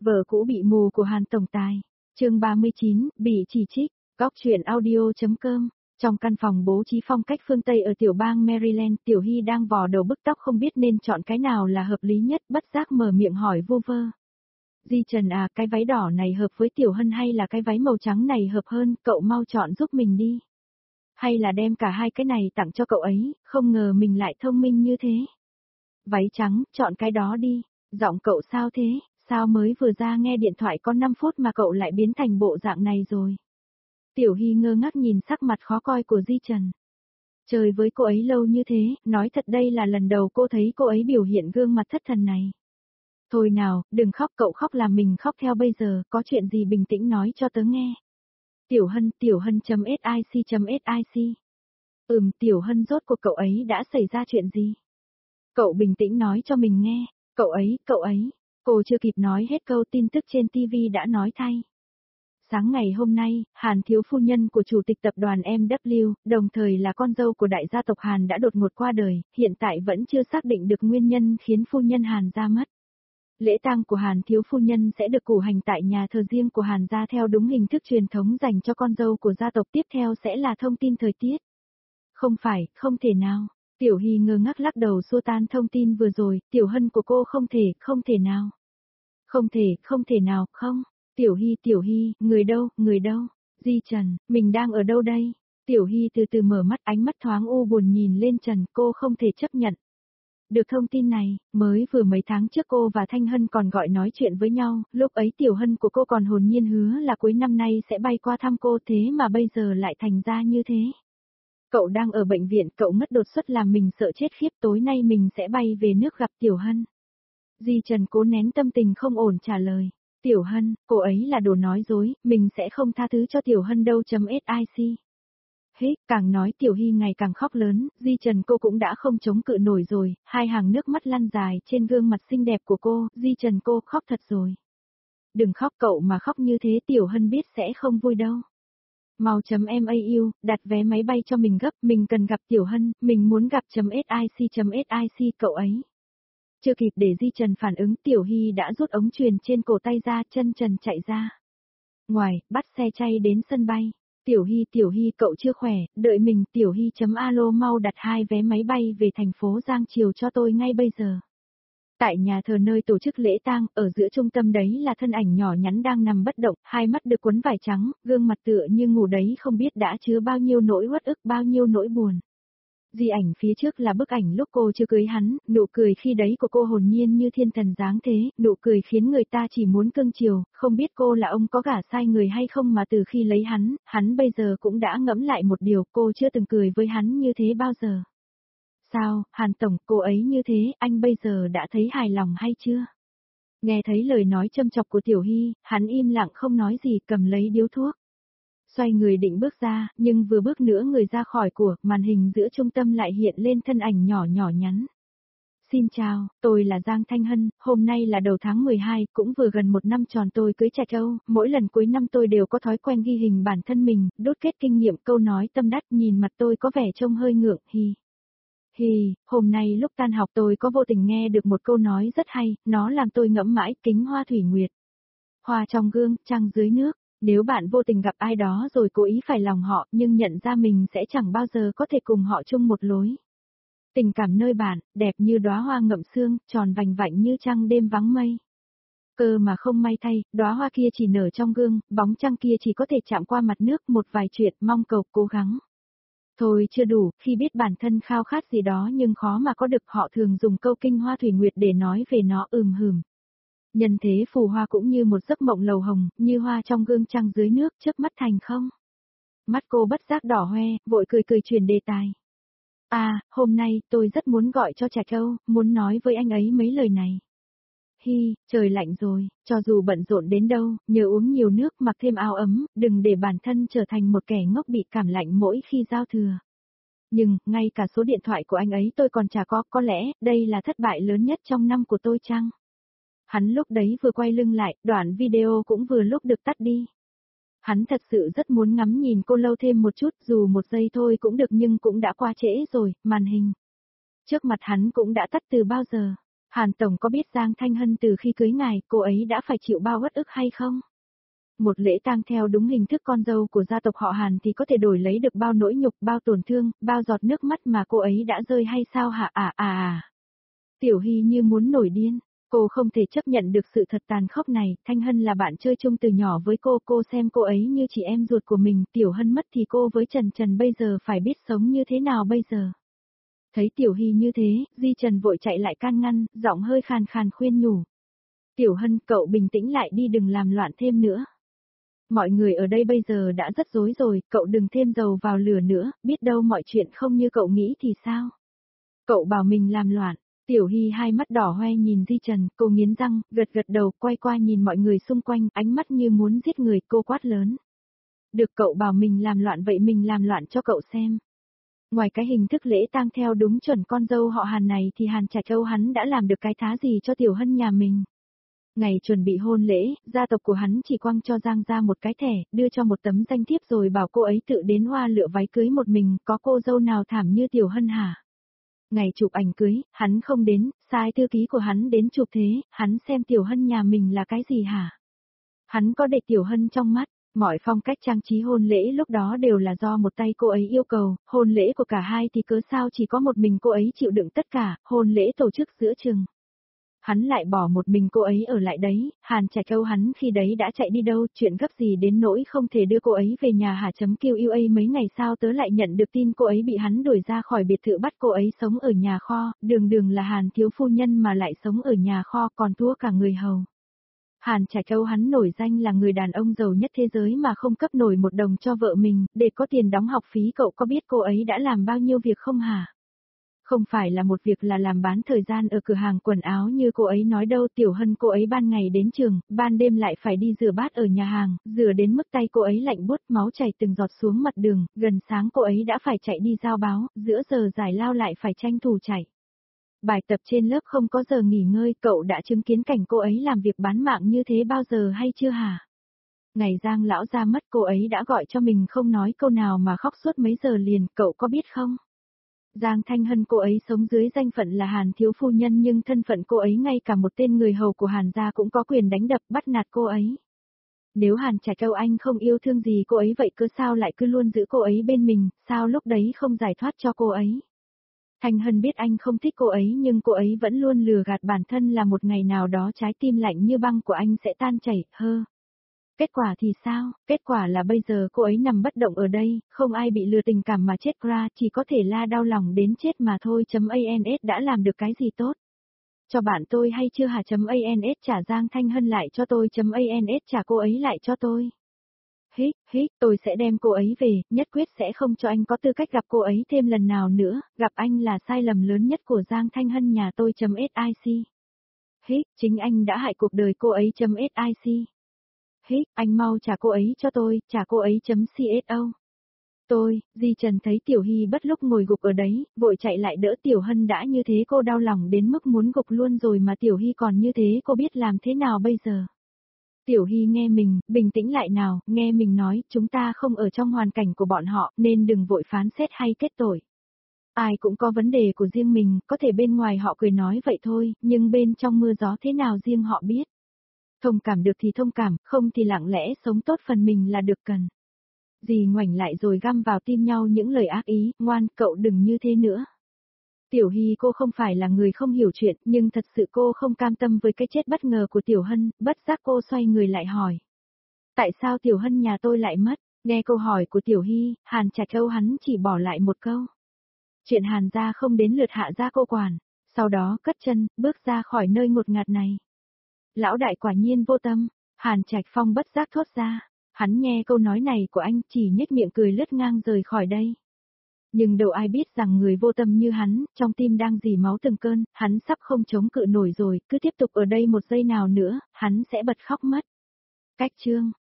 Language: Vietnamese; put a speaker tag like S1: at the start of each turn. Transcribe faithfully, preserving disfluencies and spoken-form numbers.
S1: Vợ cũ bị mù của Hàn tổng tài. Chương ba mươi chín, bị chỉ trích. Góc truyện audio.com. Trong căn phòng bố trí phong cách phương Tây ở tiểu bang Maryland, Tiểu Hy đang vò đầu bức tóc không biết nên chọn cái nào là hợp lý nhất, bất giác mở miệng hỏi vu vơ. Di Trần à, cái váy đỏ này hợp với Tiểu Hân hay là cái váy màu trắng này hợp hơn, cậu mau chọn giúp mình đi. Hay là đem cả hai cái này tặng cho cậu ấy, không ngờ mình lại thông minh như thế. Váy trắng, chọn cái đó đi. Giọng cậu sao thế, sao mới vừa ra nghe điện thoại có năm phút mà cậu lại biến thành bộ dạng này rồi. Tiểu Hy ngơ ngác nhìn sắc mặt khó coi của Di Trần. Chơi với cô ấy lâu như thế, nói thật đây là lần đầu cô thấy cô ấy biểu hiện gương mặt thất thần này. Thôi nào, đừng khóc, cậu khóc làm mình khóc theo bây giờ, có chuyện gì bình tĩnh nói cho tớ nghe. Tiểu Hân, Tiểu Hân.sic.sic. Ừm, Tiểu Hân rốt cuộc cậu ấy đã xảy ra chuyện gì? Cậu bình tĩnh nói cho mình nghe, cậu ấy, cậu ấy, cô chưa kịp nói hết câu tin tức trên ti vi đã nói thay. Sáng ngày hôm nay, Hàn thiếu phu nhân của chủ tịch tập đoàn em vê, đồng thời là con dâu của đại gia tộc Hàn đã đột ngột qua đời, hiện tại vẫn chưa xác định được nguyên nhân khiến phu nhân Hàn ra mất. Lễ tang của Hàn thiếu phu nhân sẽ được cử hành tại nhà thờ riêng của Hàn gia theo đúng hình thức truyền thống dành cho con dâu của gia tộc, tiếp theo sẽ là thông tin thời tiết. Không phải, không thể nào. Tiểu Hy ngơ ngác lắc đầu xua tan thông tin vừa rồi, Tiểu Hân của cô không thể, không thể nào. Không thể, không thể nào, không. Tiểu Hy, Tiểu Hy, người đâu, người đâu? Di Trần, mình đang ở đâu đây? Tiểu Hy từ từ mở mắt, ánh mắt thoáng u buồn nhìn lên Trần, cô không thể chấp nhận. Được thông tin này, mới vừa mấy tháng trước cô và Thanh Hân còn gọi nói chuyện với nhau, lúc ấy Tiểu Hân của cô còn hồn nhiên hứa là cuối năm nay sẽ bay qua thăm cô, thế mà bây giờ lại thành ra như thế. Cậu đang ở bệnh viện, cậu ngất đột xuất làm mình sợ chết khiếp, tối nay mình sẽ bay về nước gặp Tiểu Hân. Di Trần cố nén tâm tình không ổn trả lời. Tiểu Hân, cô ấy là đồ nói dối, mình sẽ không tha thứ cho Tiểu Hân đâu.sic. Hế, càng nói Tiểu Hy ngày càng khóc lớn, Di Trần cô cũng đã không chống cự nổi rồi, hai hàng nước mắt lăn dài trên gương mặt xinh đẹp của cô, Di Trần cô khóc thật rồi. Đừng khóc, cậu mà khóc như thế Tiểu Hân biết sẽ không vui đâu. Mau.mau, đặt vé máy bay cho mình gấp, mình cần gặp Tiểu Hân, mình muốn gặp.sic.sic cậu ấy. Chưa kịp để Di Trần phản ứng, Tiểu Hy đã rút ống truyền trên cổ tay ra, chân trần chạy ra. Ngoài, bắt xe chay đến sân bay. Tiểu Hy, Tiểu Hy cậu chưa khỏe, đợi mình, Tiểu Hy.alo mau đặt hai vé máy bay về thành phố Giang Triều cho tôi ngay bây giờ. Tại nhà thờ nơi tổ chức lễ tang, ở giữa trung tâm đấy là thân ảnh nhỏ nhắn đang nằm bất động, hai mắt được quấn vải trắng, gương mặt tựa như ngủ đấy không biết đã chứa bao nhiêu nỗi uất ức, bao nhiêu nỗi buồn. Di ảnh phía trước là bức ảnh lúc cô chưa cưới hắn, nụ cười khi đấy của cô hồn nhiên như thiên thần dáng thế, nụ cười khiến người ta chỉ muốn cưng chiều, không biết cô là ông có gả sai người hay không mà từ khi lấy hắn, hắn bây giờ cũng đã ngẫm lại một điều, cô chưa từng cười với hắn như thế bao giờ. Sao, Hàn Tổng, cô ấy như thế, anh bây giờ đã thấy hài lòng hay chưa? Nghe thấy lời nói châm chọc của Tiểu Hy, hắn im lặng không nói gì, cầm lấy điếu thuốc. Xoay người định bước ra, nhưng vừa bước nữa người ra khỏi của, màn hình giữa trung tâm lại hiện lên thân ảnh nhỏ nhỏ nhắn. Xin chào, tôi là Giang Thanh Hân, hôm nay là đầu tháng mười hai, cũng vừa gần một năm tròn tôi cưới Trạch Âu, mỗi lần cuối năm tôi đều có thói quen ghi hình bản thân mình, đúc kết kinh nghiệm, câu nói tâm đắc, nhìn mặt tôi có vẻ trông hơi ngượng, hi. Hi, hôm nay lúc tan học tôi có vô tình nghe được một câu nói rất hay, nó làm tôi ngẫm mãi, kính hoa thủy nguyệt. Hoa trong gương, trăng dưới nước. Nếu bạn vô tình gặp ai đó rồi cố ý phải lòng họ nhưng nhận ra mình sẽ chẳng bao giờ có thể cùng họ chung một lối. Tình cảm nơi bạn, đẹp như đóa hoa ngậm sương, tròn vành vạnh như trăng đêm vắng mây. Cơ mà không may thay, đóa hoa kia chỉ nở trong gương, bóng trăng kia chỉ có thể chạm qua mặt nước, một vài chuyện mong cầu cố gắng. Thôi chưa đủ, khi biết bản thân khao khát gì đó nhưng khó mà có được, họ thường dùng câu kinh hoa thủy nguyệt để nói về nó, ừm hừm. Nhân thế phù hoa cũng như một giấc mộng lầu hồng, như hoa trong gương trăng dưới nước, chớp mắt thành không. Mắt cô bất giác đỏ hoe, vội cười cười chuyển đề tài. À, hôm nay, tôi rất muốn gọi cho Trạch Âu, muốn nói với anh ấy mấy lời này. Hi, trời lạnh rồi, cho dù bận rộn đến đâu, nhớ uống nhiều nước, mặc thêm áo ấm, đừng để bản thân trở thành một kẻ ngốc bị cảm lạnh mỗi khi giao thừa. Nhưng, ngay cả số điện thoại của anh ấy tôi còn chả có, có lẽ, đây là thất bại lớn nhất trong năm của tôi chăng? Hắn lúc đấy vừa quay lưng lại, đoạn video cũng vừa lúc được tắt đi. Hắn thật sự rất muốn ngắm nhìn cô lâu thêm một chút, dù một giây thôi cũng được nhưng cũng đã quá trễ rồi, màn hình. Trước mặt hắn cũng đã tắt từ bao giờ. Hàn Tổng có biết Giang Thanh Hân từ khi cưới ngài, cô ấy đã phải chịu bao uất ức hay không? Một lễ tang theo đúng hình thức con dâu của gia tộc họ Hàn thì có thể đổi lấy được bao nỗi nhục, bao tổn thương, bao giọt nước mắt mà cô ấy đã rơi hay sao hả à à à. Tiểu Hy như muốn nổi điên, cô không thể chấp nhận được sự thật tàn khốc này, Thanh Hân là bạn chơi chung từ nhỏ với cô, cô xem cô ấy như chị em ruột của mình, Tiểu Hân mất thì cô với Trần Trần bây giờ phải biết sống như thế nào bây giờ. Thấy Tiểu Hy như thế, Di Trần vội chạy lại can ngăn, giọng hơi khàn khàn khuyên nhủ. Tiểu Hân, cậu bình tĩnh lại đi, đừng làm loạn thêm nữa. Mọi người ở đây bây giờ đã rất rối rồi, cậu đừng thêm dầu vào lửa nữa, biết đâu mọi chuyện không như cậu nghĩ thì sao? Cậu bảo mình làm loạn. Tiểu Hy hai mắt đỏ hoe nhìn Di Trần, cô nghiến răng, gật gật đầu, quay qua nhìn mọi người xung quanh, ánh mắt như muốn giết người, cô quát lớn. Được, cậu bảo mình làm loạn vậy mình làm loạn cho cậu xem. Ngoài cái hình thức lễ tang theo đúng chuẩn con dâu họ Hàn này thì Hàn Trạch Âu hắn đã làm được cái thá gì cho Tiểu Hân nhà mình. Ngày chuẩn bị hôn lễ, gia tộc của hắn chỉ quăng cho Giang ra một cái thẻ, đưa cho một tấm danh thiếp rồi bảo cô ấy tự đến hoa lựa váy cưới một mình, có cô dâu nào thảm như Tiểu Hân hả? Ngày chụp ảnh cưới, hắn không đến, sai thư ký của hắn đến chụp thế, hắn xem Tiểu Hân nhà mình là cái gì hả? Hắn có để Tiểu Hân trong mắt, mọi phong cách trang trí hôn lễ lúc đó đều là do một tay cô ấy yêu cầu, hôn lễ của cả hai thì cớ sao chỉ có một mình cô ấy chịu đựng tất cả, hôn lễ tổ chức giữa chừng. Hắn lại bỏ một mình cô ấy ở lại đấy, Hàn Trạch Âu hắn khi đấy đã chạy đi đâu, chuyện gấp gì đến nỗi không thể đưa cô ấy về nhà hả chấm Q U A mấy ngày sau tớ lại nhận được tin cô ấy bị hắn đuổi ra khỏi biệt thự bắt cô ấy sống ở nhà kho, đường đường là Hàn thiếu phu nhân mà lại sống ở nhà kho còn thua cả người hầu. Hàn Trạch Âu hắn nổi danh là người đàn ông giàu nhất thế giới mà không cấp nổi một đồng cho vợ mình, để có tiền đóng học phí cậu có biết cô ấy đã làm bao nhiêu việc không hả? Không phải là một việc là làm bán thời gian ở cửa hàng quần áo như cô ấy nói đâu, Tiểu Hân cô ấy ban ngày đến trường, ban đêm lại phải đi rửa bát ở nhà hàng, rửa đến mức tay cô ấy lạnh buốt, máu chảy từng giọt xuống mặt đường, gần sáng cô ấy đã phải chạy đi giao báo, giữa giờ giải lao lại phải tranh thủ chạy. Bài tập trên lớp không có giờ nghỉ ngơi, cậu đã chứng kiến cảnh cô ấy làm việc bán mạng như thế bao giờ hay chưa hả? Ngày Giang lão ra mất cô ấy đã gọi cho mình không nói câu nào mà khóc suốt mấy giờ liền, cậu có biết không? Giang Thanh Hân cô ấy sống dưới danh phận là Hàn thiếu phu nhân nhưng thân phận cô ấy ngay cả một tên người hầu của Hàn gia cũng có quyền đánh đập bắt nạt cô ấy. Nếu Hàn Trạch Âu anh không yêu thương gì cô ấy vậy cứ sao lại cứ luôn giữ cô ấy bên mình, sao lúc đấy không giải thoát cho cô ấy. Thanh Hân biết anh không thích cô ấy nhưng cô ấy vẫn luôn lừa gạt bản thân là một ngày nào đó trái tim lạnh như băng của anh sẽ tan chảy, hơ. Kết quả thì sao? Kết quả là bây giờ cô ấy nằm bất động ở đây, không ai bị lừa tình cảm mà chết ra, chỉ có thể la đau lòng đến chết mà thôi. .ans đã làm được cái gì tốt? Cho bạn tôi hay chưa hả? .ans trả Giang Thanh Hân lại cho tôi. .ans trả cô ấy lại cho tôi. Hít, hít, tôi sẽ đem cô ấy về, nhất quyết sẽ không cho anh có tư cách gặp cô ấy thêm lần nào nữa, gặp anh là sai lầm lớn nhất của Giang Thanh Hân nhà tôi. .sic. Hít, chính anh đã hại cuộc đời cô ấy. .sic. Hít, anh mau trả cô ấy cho tôi, trả cô ấy. .co. Tôi, Di Trần thấy Tiểu Hy bất lúc ngồi gục ở đấy, vội chạy lại đỡ Tiểu Hân đã như thế cô đau lòng đến mức muốn gục luôn rồi mà Tiểu Hy còn như thế cô biết làm thế nào bây giờ. Tiểu Hy nghe mình, bình tĩnh lại nào, nghe mình nói, chúng ta không ở trong hoàn cảnh của bọn họ nên đừng vội phán xét hay kết tội. Ai cũng có vấn đề của riêng mình, có thể bên ngoài họ cười nói vậy thôi, nhưng bên trong mưa gió thế nào riêng họ biết. Thông cảm được thì thông cảm, không thì lặng lẽ sống tốt phần mình là được cần. Dì ngoảnh lại rồi găm vào tim nhau những lời ác ý, ngoan, cậu đừng như thế nữa. Tiểu Hy cô không phải là người không hiểu chuyện, nhưng thật sự cô không cam tâm với cái chết bất ngờ của Tiểu Hân, bất giác cô xoay người lại hỏi. Tại sao Tiểu Hân nhà tôi lại mất? Nghe câu hỏi của Tiểu Hy, Hàn Trạch Âu hắn chỉ bỏ lại một câu. Chuyện Hàn gia không đến lượt hạ gia cô quản, sau đó cất chân, bước ra khỏi nơi ngột ngạt này. Lão đại quả nhiên vô tâm, Hàn Trạch Phong bất giác thốt ra. Hắn nghe câu nói này của anh chỉ nhếch miệng cười lướt ngang rời khỏi đây. Nhưng đâu ai biết rằng người vô tâm như hắn, trong tim đang dì máu từng cơn, hắn sắp không chống cự nổi rồi, cứ tiếp tục ở đây một giây nào nữa, hắn sẽ bật khóc mất. Cách chương